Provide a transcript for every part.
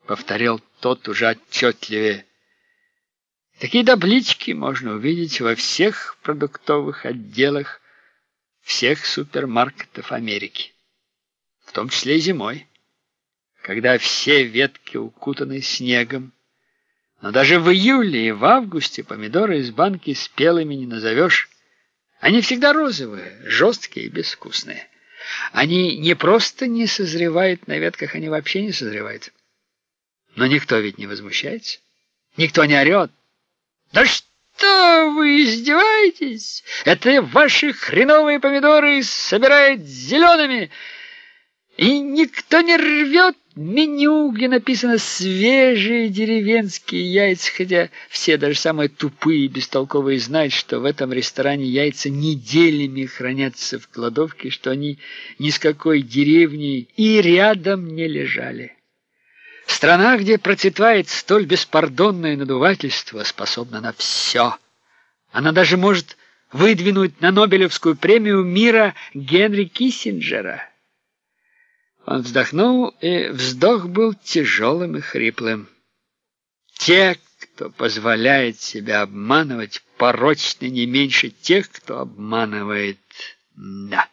повторил тот уже отчетливее. Такие таблички можно увидеть во всех продуктовых отделах всех супермаркетов Америки, в том числе и зимой, когда все ветки укутаны снегом. Но даже в июле и в августе помидоры из банки спелыми не назовешь. Они всегда розовые, жесткие и безвкусные. Они не просто не созревают на ветках, они вообще не созревают. Но никто ведь не возмущается, никто не орет. Да что вы издеваетесь? Это ваши хреновые помидоры собирают зелеными. И никто не рвет меню, где написано «свежие деревенские яйца», хотя все, даже самые тупые и бестолковые, знают, что в этом ресторане яйца неделями хранятся в кладовке, что они ни с какой деревни и рядом не лежали. Страна, где процветает столь беспардонное надувательство, способна на все. Она даже может выдвинуть на Нобелевскую премию мира Генри Киссинджера. Он вздохнул, и вздох был тяжелым и хриплым. Те, кто позволяет себя обманывать, порочны не меньше тех, кто обманывает. Да.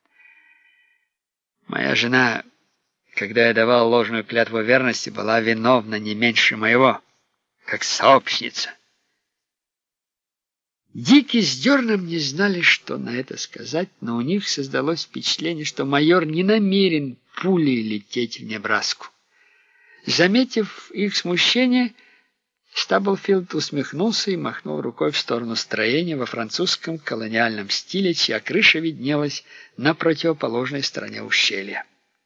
Моя жена, когда я давал ложную клятву верности, была виновна не меньше моего, как сообщница. Дики с Дерном не знали, что на это сказать, но у них создалось впечатление, что майор не намерен пулей лететь в Небраску. Заметив их смущение, Стаблфилд усмехнулся и махнул рукой в сторону строения во французском колониальном стиле, чья крыша виднелась на противоположной стороне ущелья.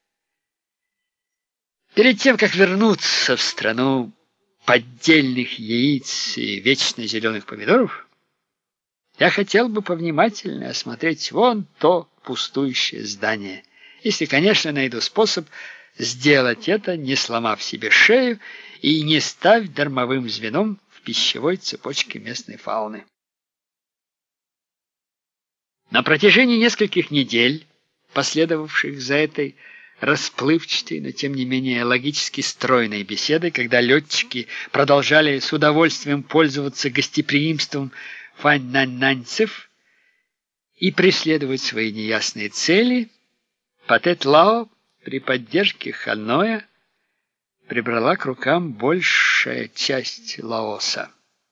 Перед тем, как вернуться в страну поддельных яиц и вечно зеленых помидоров, я хотел бы повнимательнее осмотреть вон то пустующее здание, если, конечно, найду способ сделать это, не сломав себе шею и не став дармовым звеном в пищевой цепочке местной фауны. На протяжении нескольких недель, последовавших за этой расплывчатой, но тем не менее логически стройной беседой, когда летчики продолжали с удовольствием пользоваться гостеприимством фаннананцев и преследовать свои неясные цели, Патет Лао при поддержке Ханоя прибрала к рукам большая часть Лаоса.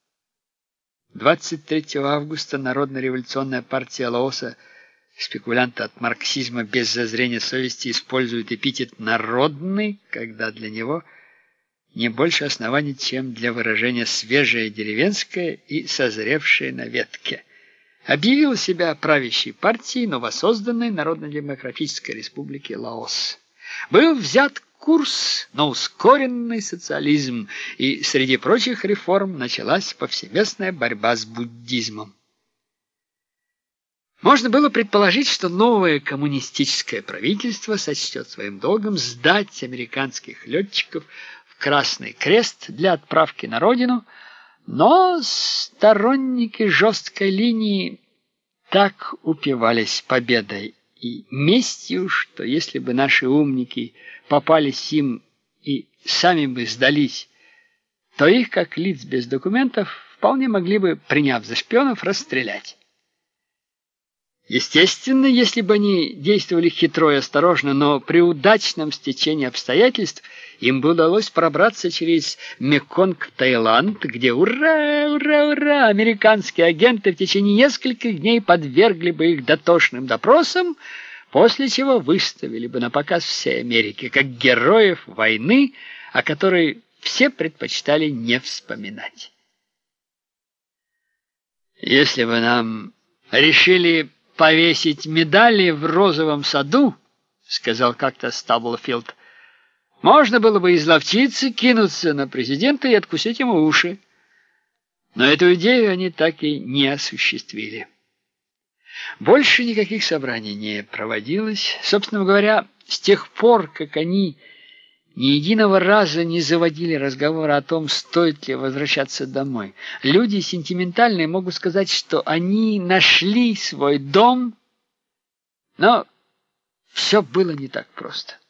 23 августа Народно-революционная партия Лаоса, спекулянты от марксизма без зазрения совести, используют эпитет «народный», когда для него не больше оснований, чем для выражения «свежее деревенское» и «созревшее на ветке». Объявил себя правящей партией новосозданной Народно-демократической республики Лаос. Был взят курс на ускоренный социализм, и среди прочих реформ началась повсеместная борьба с буддизмом. Можно было предположить, что новое коммунистическое правительство сочтет своим долгом сдать американских летчиков в Красный Крест для отправки на родину, но сторонники жесткой линии так упивались победой и местью, что если бы наши умники попались им и сами бы сдались, то их, как лиц без документов, вполне могли бы, приняв за шпионов, расстрелять. Естественно, если бы они действовали хитро и осторожно, но при удачном стечении обстоятельств им бы удалось пробраться через Меконг в Таиланд, где, ура, ура, ура, американские агенты в течение нескольких дней подвергли бы их дотошным допросам, после чего выставили бы на показ всей Америке, как героев войны, о которой все предпочитали не вспоминать. Если бы нам решили повесить медали в розовом саду, сказал как-то Стаблфилд, можно было бы изловчиться, кинуться на президента и откусить ему уши. Но эту идею они так и не осуществили. Больше никаких собраний не проводилось. Собственно говоря, с тех пор, как они ни единого раза не заводили разговора о том, стоит ли возвращаться домой. Люди сентиментальные могут сказать, что они нашли свой дом, но все было не так просто.